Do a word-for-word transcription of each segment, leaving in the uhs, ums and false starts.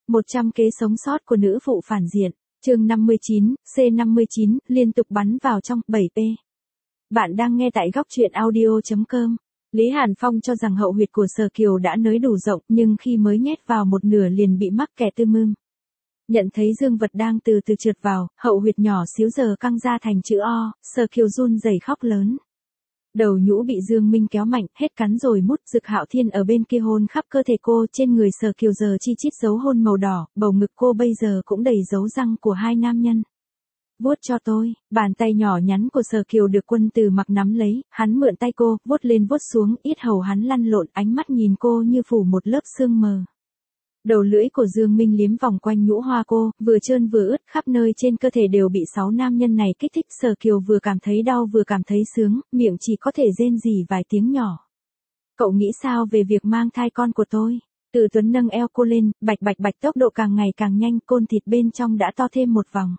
một trăm kế sống sót của nữ phụ phản diện. Chương năm mươi chín, C năm mươi chín, liên tục bắn vào trong, bảy p. Bạn đang nghe tại góc truyện audio chấm com. Lý Hàn Phong cho rằng hậu huyệt của Sở Kiều đã nới đủ rộng, nhưng khi mới nhét vào một nửa liền bị mắc kẹt tư mưm. Nhận thấy dương vật đang từ từ trượt vào, hậu huyệt nhỏ xíu giờ căng ra thành chữ O, Sở Kiều run rẩy khóc lớn. Đầu nhũ bị Dương Minh kéo mạnh, hết cắn rồi mút. Dực Hạo Thiên ở bên kia hôn khắp cơ thể cô, trên người Sở Kiều giờ chi chít dấu hôn màu đỏ, bầu ngực cô bây giờ cũng đầy dấu răng của hai nam nhân. Vuốt cho tôi, bàn tay nhỏ nhắn của Sở Kiều được Quân Từ Mặc nắm lấy, hắn mượn tay cô, vuốt lên vuốt xuống, yết hầu hắn lăn lộn, ánh mắt nhìn cô như phủ một lớp sương mờ. Đầu lưỡi của Dương Minh liếm vòng quanh nhũ hoa cô, vừa trơn vừa ướt, khắp nơi trên cơ thể đều bị sáu nam nhân này kích thích. Sở Kiều vừa cảm thấy đau vừa cảm thấy sướng, miệng chỉ có thể rên rỉ vài tiếng nhỏ. Cậu nghĩ sao về việc mang thai con của tôi? Từ Tuấn nâng eo cô lên, bạch bạch bạch, tốc độ càng ngày càng nhanh, côn thịt bên trong đã to thêm một vòng.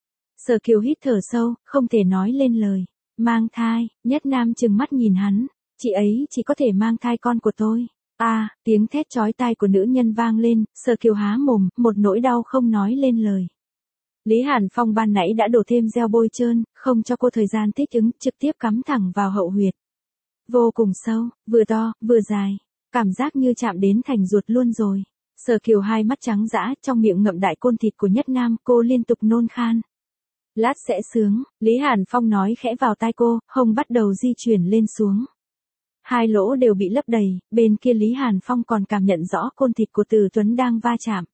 Sở Kiều hít thở sâu, không thể nói lên lời. Mang thai, Nhất Nam trừng mắt nhìn hắn, chị ấy chỉ có thể mang thai con của tôi. A, à, tiếng thét chói tai của nữ nhân vang lên, Sở Kiều há mồm, một nỗi đau không nói lên lời. Lý Hàn Phong ban nãy đã đổ thêm gel bôi trơn, không cho cô thời gian thích ứng, trực tiếp cắm thẳng vào hậu huyệt. Vô cùng sâu, vừa to, vừa dài, cảm giác như chạm đến thành ruột luôn rồi. Sở Kiều hai mắt trắng dã, trong miệng ngậm đại côn thịt của Nhất Nam, cô liên tục nôn khan. Lát sẽ sướng, Lý Hàn Phong nói khẽ vào tai cô, hông bắt đầu di chuyển lên xuống. Hai lỗ đều bị lấp đầy, bên kia Lý Hàn Phong còn cảm nhận rõ côn thịt của Từ Tuấn đang va chạm.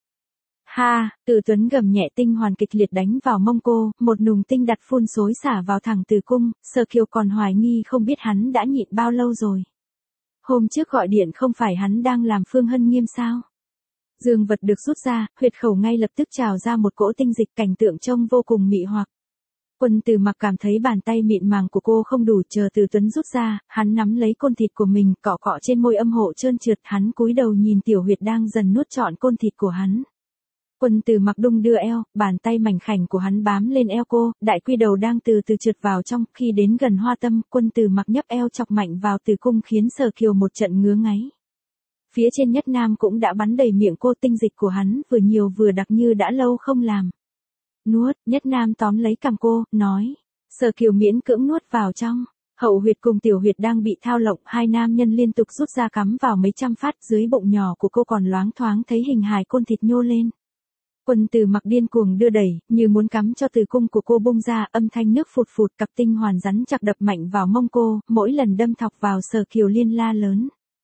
Ha, Từ Tuấn gầm nhẹ, tinh hoàn kịch liệt đánh vào mông cô, một nùng tinh đặt phun xối xả vào thẳng tử cung. Sở Kiều còn hoài nghi không biết hắn đã nhịn bao lâu rồi. Hôm trước gọi điện không phải hắn đang làm Phương Hân Nghiêm sao? Dương vật được rút ra, huyệt khẩu ngay lập tức trào ra một cỗ tinh dịch, cảnh tượng trông vô cùng mị hoặc. Quân Từ Mặc cảm thấy bàn tay mịn màng của cô không đủ, chờ Từ Tuấn rút ra, hắn nắm lấy côn thịt của mình, cọ cọ trên môi âm hộ trơn trượt, hắn cúi đầu nhìn tiểu huyệt đang dần nuốt trọn côn thịt của hắn. Quân Từ Mặc đung đưa eo, bàn tay mảnh khảnh của hắn bám lên eo cô, đại quy đầu đang từ từ trượt vào trong, khi đến gần hoa tâm, Quân Từ Mặc nhấp eo chọc mạnh vào tử cung khiến Sở Kiều một trận ngứa ngáy. Phía trên Nhất Nam cũng đã bắn đầy miệng cô, tinh dịch của hắn vừa nhiều vừa đặc như đã lâu không làm. Nuốt, Nhất Nam tóm lấy cằm cô, nói. Sở Kiều miễn cưỡng nuốt vào trong. Hậu huyệt cùng tiểu huyệt đang bị thao lộng, hai nam nhân liên tục rút ra cắm vào mấy trăm phát, dưới bụng nhỏ của cô còn loáng thoáng thấy hình hài côn thịt nhô lên. Quân Từ Mặc điên cuồng đưa đẩy, như muốn cắm cho tử cung của cô bung ra, âm thanh nước phụt phụt, cặp tinh hoàn rắn chặt đập mạnh vào mông cô, mỗi lần đâm thọc vào Sở Kiều liên la lớn.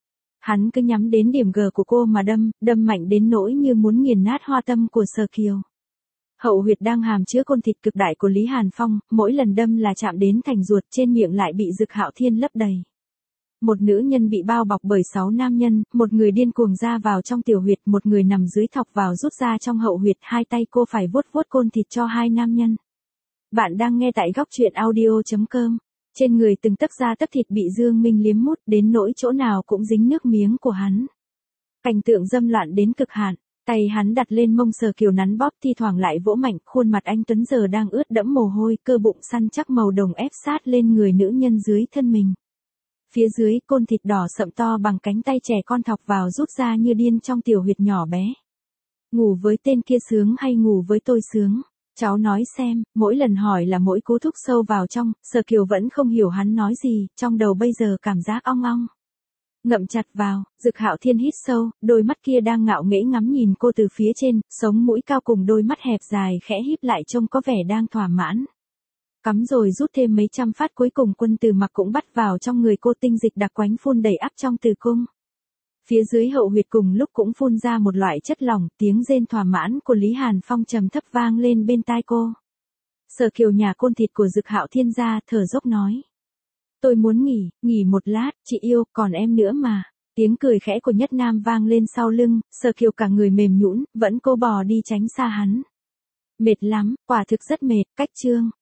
Hắn cứ nhắm đến điểm G của cô mà đâm, đâm mạnh đến nỗi như muốn nghiền nát hoa tâm của Sở Kiều. Hậu huyệt đang hàm chứa côn thịt cực đại của Lý Hàn Phong, mỗi lần đâm là chạm đến thành ruột, trên miệng lại bị Dực Hạo Thiên lấp đầy. Một nữ nhân bị bao bọc bởi sáu nam nhân, một người điên cuồng ra vào trong tiểu huyệt, một người nằm dưới thọc vào rút ra trong hậu huyệt, hai tay cô phải vuốt vuốt côn thịt cho hai nam nhân. Bạn đang nghe tại góc truyện audio chấm com. Trên người từng tấc da tấc thịt bị Dương Minh liếm mút, đến nỗi chỗ nào cũng dính nước miếng của hắn. Cảnh tượng dâm loạn đến cực hạn. Tay hắn đặt lên mông Sở Kiều nắn bóp, thi thoảng lại vỗ mạnh, khuôn mặt anh Tuấn giờ đang ướt đẫm mồ hôi, cơ bụng săn chắc màu đồng ép sát lên người nữ nhân dưới thân mình. Phía dưới, côn thịt đỏ sậm to bằng cánh tay trẻ con thọc vào rút ra như điên trong tiểu huyệt nhỏ bé. Ngủ với tên kia sướng hay ngủ với tôi sướng? Cháu nói xem, mỗi lần hỏi là mỗi cú thúc sâu vào trong, Sở Kiều vẫn không hiểu hắn nói gì, trong đầu bây giờ cảm giác ong ong. Ngậm chặt vào, Dực Hạo Thiên hít sâu, đôi mắt kia đang ngạo nghễ ngắm nhìn cô từ phía trên, sống mũi cao cùng đôi mắt hẹp dài khẽ híp lại trông có vẻ đang thỏa mãn. Cắm rồi rút thêm mấy trăm phát, cuối cùng Quân Từ Mặc cũng bắt vào trong người cô, tinh dịch đặc quánh phun đầy ắp trong tử cung. Phía dưới hậu huyệt cùng lúc cũng phun ra một loại chất lỏng, tiếng rên thỏa mãn của Lý Hàn Phong trầm thấp vang lên bên tai cô. Sở Kiều nhả côn thịt của Dực Hạo Thiên ra, thở dốc nói. Tôi muốn nghỉ, nghỉ một lát, chị yêu, còn em nữa mà. Tiếng cười khẽ của Nhất Nam vang lên sau lưng, Sở Kiều cả người mềm nhũn, vẫn cô bò đi tránh xa hắn. Mệt lắm, quả thực rất mệt, cách chương.